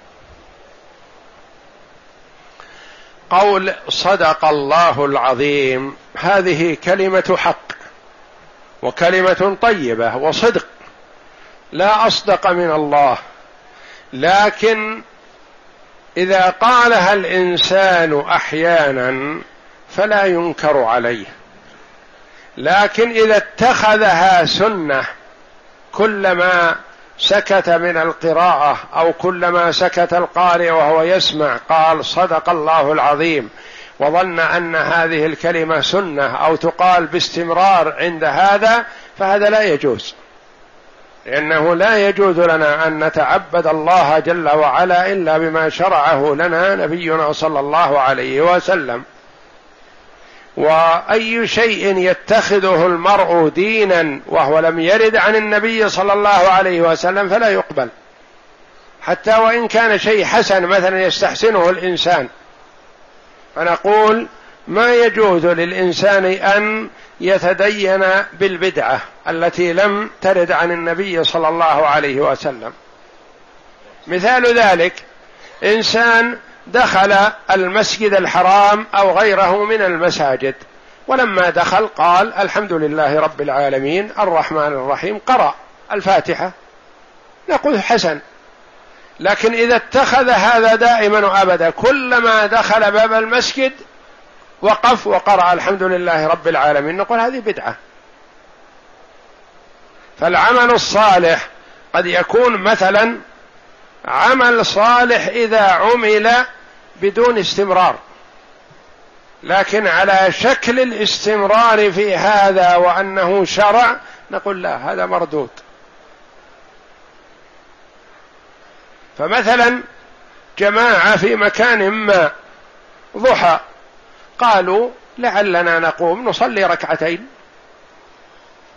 قول صدق الله العظيم هذه كلمة حق وكلمة طيبة وصدق، لا أصدق من الله، لكن إذا قالها الإنسان أحيانا فلا ينكر عليه، لكن إذا اتخذها سنة كلما سكت من القراءة أو كلما سكت القارئ وهو يسمع قال صدق الله العظيم وظن أن هذه الكلمة سنة أو تقال باستمرار عند هذا، فهذا لا يجوز، لأنه لا يجوز لنا أن نتعبد الله جل وعلا إلا بما شرعه لنا نبينا صلى الله عليه وسلم. وأي شيء يتخذه المرء دينا وهو لم يرد عن النبي صلى الله عليه وسلم فلا يقبل، حتى وإن كان شيء حسن مثلا يستحسنه الإنسان، فنقول ما يجوز للإنسان أن يتدين بالبدعة التي لم ترد عن النبي صلى الله عليه وسلم. مثال ذلك إنسان دخل المسجد الحرام أو غيره من المساجد، ولما دخل قال الحمد لله رب العالمين الرحمن الرحيم، قرأ الفاتحة، نقول حسن. لكن إذا اتخذ هذا دائما وأبدا كلما دخل باب المسجد وقف وقرأ الحمد لله رب العالمين، نقول هذه بدعة. فالعمل الصالح قد يكون مثلا عمل صالح إذا عمل بدون استمرار، لكن على شكل الاستمرار في هذا وأنه شرع نقول لا، هذا مردود. فمثلا جماعة في مكان ما ضحى قالوا لعلنا نقوم نصلي ركعتين،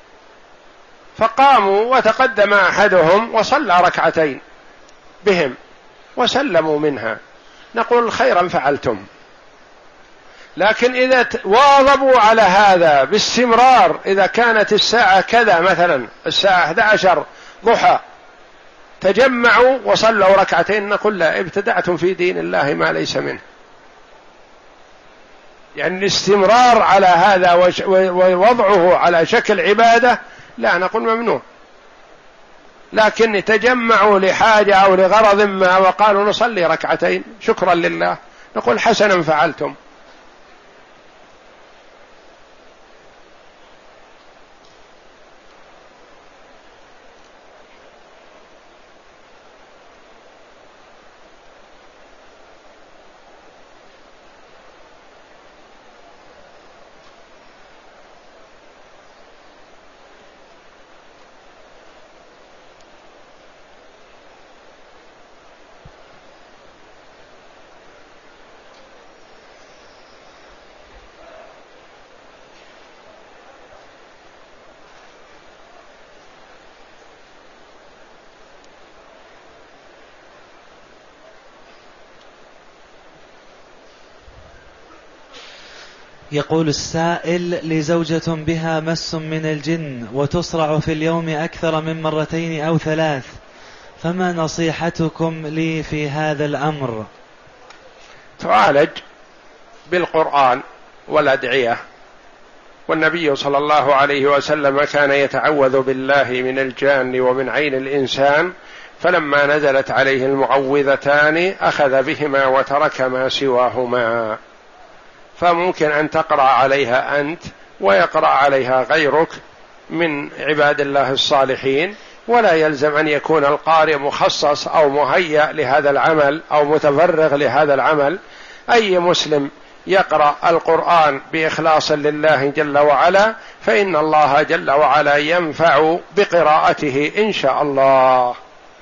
فقاموا وتقدم أحدهم وصلى ركعتين بهم، وسلموا منها نقول خيرا فعلتم. لكن إذا واظبوا على هذا باستمرار، إذا كانت الساعة كذا مثلا الساعة إحدى عشر ضحى تجمعوا وصلوا ركعتين، نقول لا، ابتدعتم في دين الله ما ليس منه. يعني الاستمرار على هذا ووضعه على شكل عبادة لا، نقول ممنوع. لكن تجمعوا لحاجة أو لغرض ما وقالوا نصلي ركعتين شكرا لله، نقول حسنا فعلتم. يقول السائل: لزوجة بها مس من الجن وتصرع في اليوم أكثر من مرتين أو ثلاث، فما نصيحتكم لي في هذا الأمر؟ تعالج بالقرآن والأدعية، والنبي صلى الله عليه وسلم كان يتعوذ بالله من الجان ومن عين الإنسان، فلما نزلت عليه المعوذتان أخذ بهما وترك ما سواهما. فممكن أن تقرأ عليها أنت ويقرأ عليها غيرك من عباد الله الصالحين، ولا يلزم أن يكون القارئ مخصص أو مهيأ لهذا العمل أو متفرغ لهذا العمل. أي مسلم يقرأ القرآن بإخلاص لله جل وعلا فإن الله جل وعلا ينفع بقراءته إن شاء الله.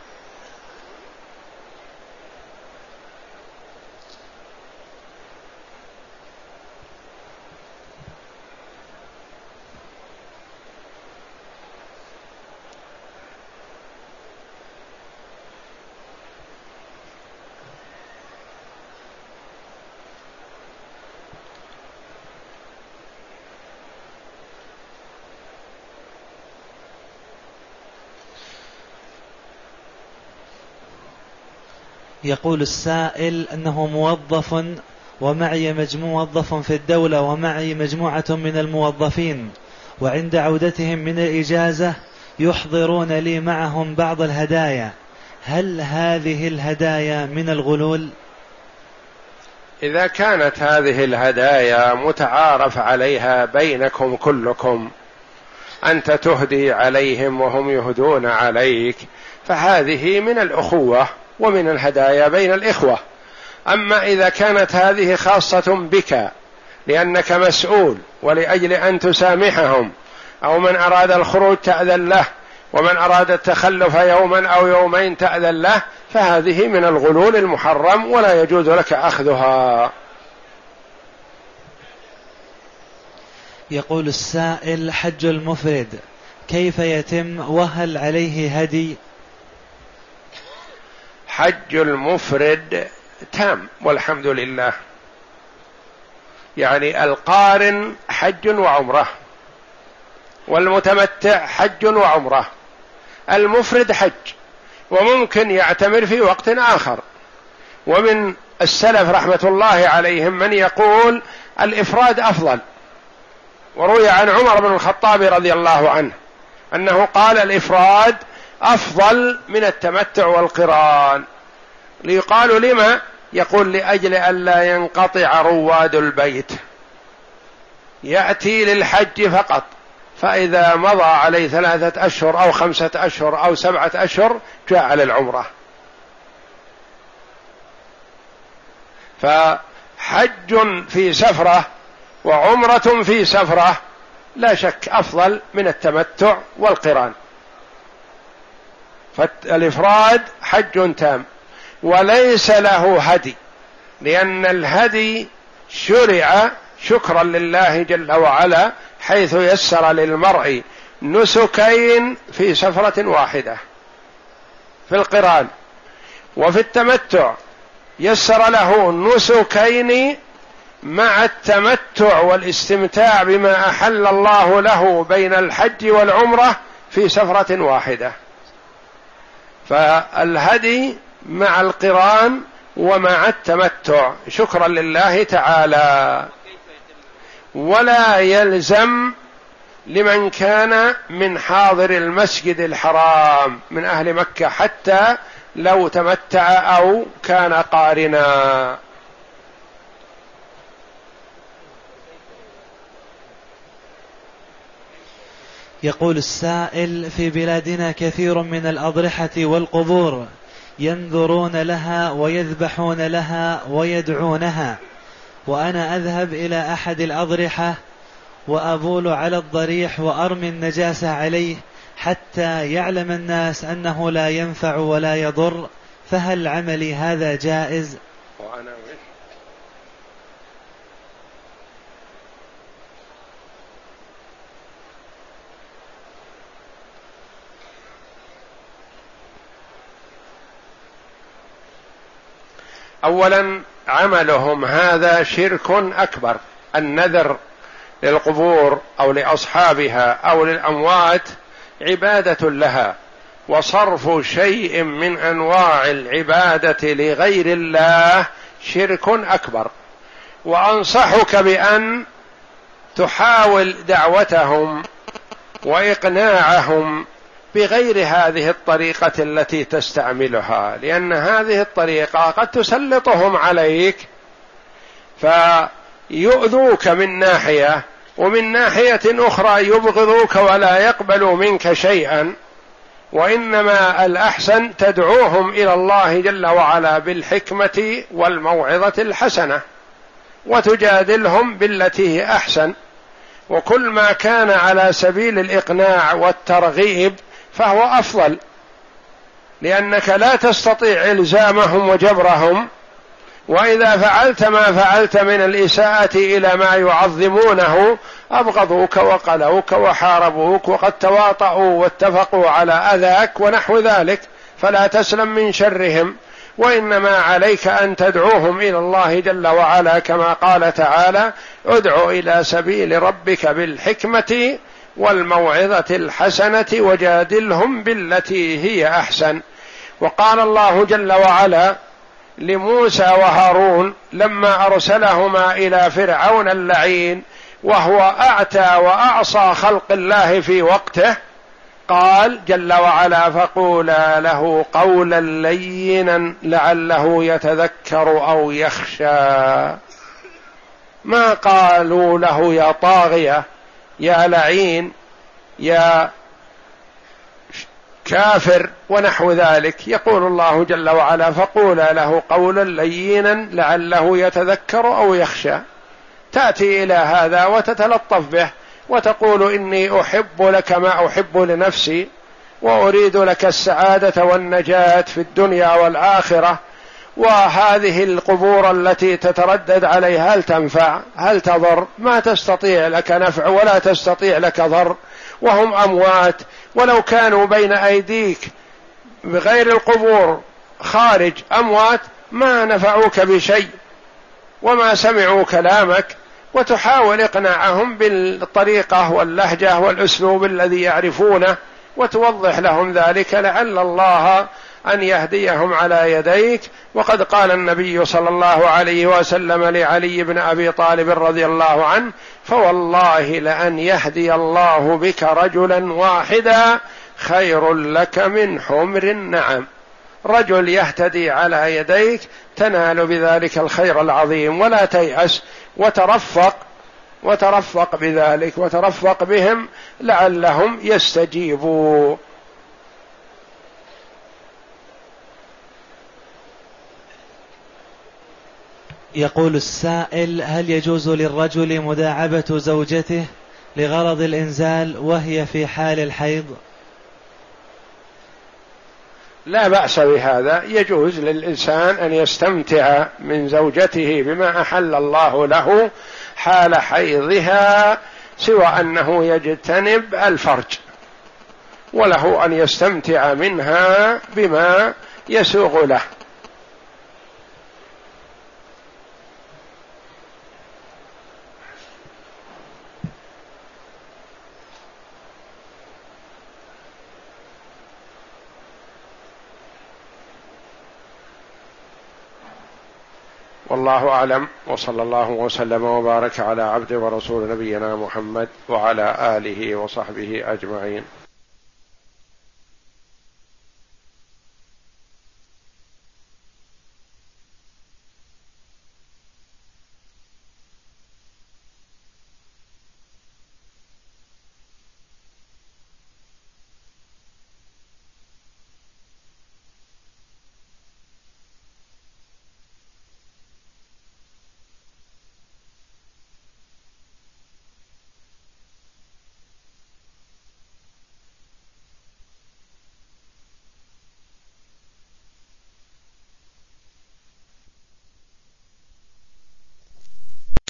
يقول السائل أنه موظف ومعي مجموعة موظف في الدولة ومعي مجموعة من الموظفين، وعند عودتهم من الإجازة يحضرون لي معهم بعض الهدايا، هل هذه الهدايا من الغلول؟ إذا كانت هذه الهدايا متعارف عليها بينكم كلكم، أنت تهدي عليهم وهم يهدون عليك، فهذه من الأخوة ومن الهدايا بين الإخوة. أما إذا كانت هذه خاصة بك لأنك مسؤول ولأجل أن تسامحهم، أو من أراد الخروج تأذن له، ومن أراد التخلف يوما أو يومين تأذن له، فهذه من الغلول المحرم ولا يجوز لك أخذها. يقول السائل: حج المفرد كيف يتم وهل عليه هدي؟ حج المفرد تام والحمد لله، يعني القارن حج وعمره، والمتمتع حج وعمره، المفرد حج، وممكن يعتمر في وقت آخر. ومن السلف رحمة الله عليهم من يقول الإفراد أفضل، وروي عن عمر بن الخطاب رضي الله عنه أنه قال الإفراد أفضل من التمتع والقران. ليقال لما؟ يقول لأجل أن لا ينقطع رواد البيت، يأتي للحج فقط، فإذا مضى عليه ثلاثة أشهر أو خمسة أشهر أو سبعة أشهر جاء على العمرة. فحج في سفرة وعمرة في سفرة لا شك أفضل من التمتع والقران. فالإفراد حج تام وليس له هدي، لأن الهدي شرع شكرا لله جل وعلا، حيث يسر للمرء نسكين في سفرة واحدة في القران، وفي التمتع يسر له نسكين مع التمتع والاستمتاع بما أحل الله له بين الحج والعمرة في سفرة واحدة. فالهدي مع القران ومع التمتع شكرا لله تعالى. ولا يلزم لمن كان من حاضر المسجد الحرام من أهل مكة حتى لو تمتع أو كان قارنا. يقول السائل: في بلادنا كثير من الأضرحة والقبور ينذرون لها ويذبحون لها ويدعونها، وأنا أذهب إلى أحد الأضرحة وأبول على الضريح وأرمي النجاسة عليه حتى يعلم الناس أنه لا ينفع ولا يضر، فهل عملي هذا جائز؟ وأنا أولا عملهم هذا شرك أكبر. النذر للقبور أو لأصحابها أو للأموات عبادة لها، وصرف شيء من أنواع العبادة لغير الله شرك أكبر. وأنصحك بأن تحاول دعوتهم وإقناعهم بغير هذه الطريقة التي تستعملها، لأن هذه الطريقة قد تسلطهم عليك فيؤذوك من ناحية، ومن ناحية أخرى يبغضوك ولا يقبلوا منك شيئا. وإنما الأحسن تدعوهم إلى الله جل وعلا بالحكمة والموعظة الحسنة، وتجادلهم بالتي هي أحسن. وكل ما كان على سبيل الإقناع والترغيب فهو أفضل، لأنك لا تستطيع إلزامهم وجبرهم. وإذا فعلت ما فعلت من الإساءة إلى ما يعظمونه أبغضوك وقلوك وحاربوك وقد تواطؤوا واتفقوا على أذاك ونحو ذلك، فلا تسلم من شرهم. وإنما عليك أن تدعوهم إلى الله جل وعلا كما قال تعالى: ادع إلى سبيل ربك بالحكمة والموعظة الحسنة وجادلهم بالتي هي أحسن. وقال الله جل وعلا لموسى وهارون لما أرسلهما إلى فرعون اللعين وهو أعتى وأعصى خلق الله في وقته، قال جل وعلا: فقولا له قولا لينا لعله يتذكر أو يخشى. ما قالوا له يا طاغية، يا لعين، يا كافر ونحو ذلك. يقول الله جل وعلا: فقولا له قولا لينا لعله يتذكر أو يخشى. تأتي إلى هذا وتتلطف به وتقول: إني أحب لك ما أحب لنفسي، وأريد لك السعادة والنجاة في الدنيا والآخرة، وهذه القبور التي تتردد عليها هل تنفع؟ هل تضر؟ ما تستطيع لك نفع ولا تستطيع لك ضر، وهم أموات. ولو كانوا بين أيديك بغير القبور خارج أموات ما نفعوك بشيء وما سمعوا كلامك. وتحاول إقناعهم بالطريقة واللهجة والأسلوب الذي يعرفونه، وتوضح لهم ذلك لعل الله أن يهديهم على يديك. وقد قال النبي صلى الله عليه وسلم لعلي بن أبي طالب رضي الله عنه: فوالله لأن يهدي الله بك رجلا واحدا خير لك من حمر النعم. رجل يهتدي على يديك تنال بذلك الخير العظيم. ولا تيأس، وترفق وترفق بذلك وترفق بهم لعلهم يستجيبوا. يقول السائل: هل يجوز للرجل مداعبة زوجته لغرض الإنزال وهي في حال الحيض؟ لا بأس بهذا، يجوز للإنسان أن يستمتع من زوجته بما أحل الله له حال حيضها، سوى أنه يجتنب الفرج، وله أن يستمتع منها بما يسوغ له. والله أعلم، وصلى الله وسلم وبارك على عبد ورسول نبينا محمد وعلى آله وصحبه أجمعين.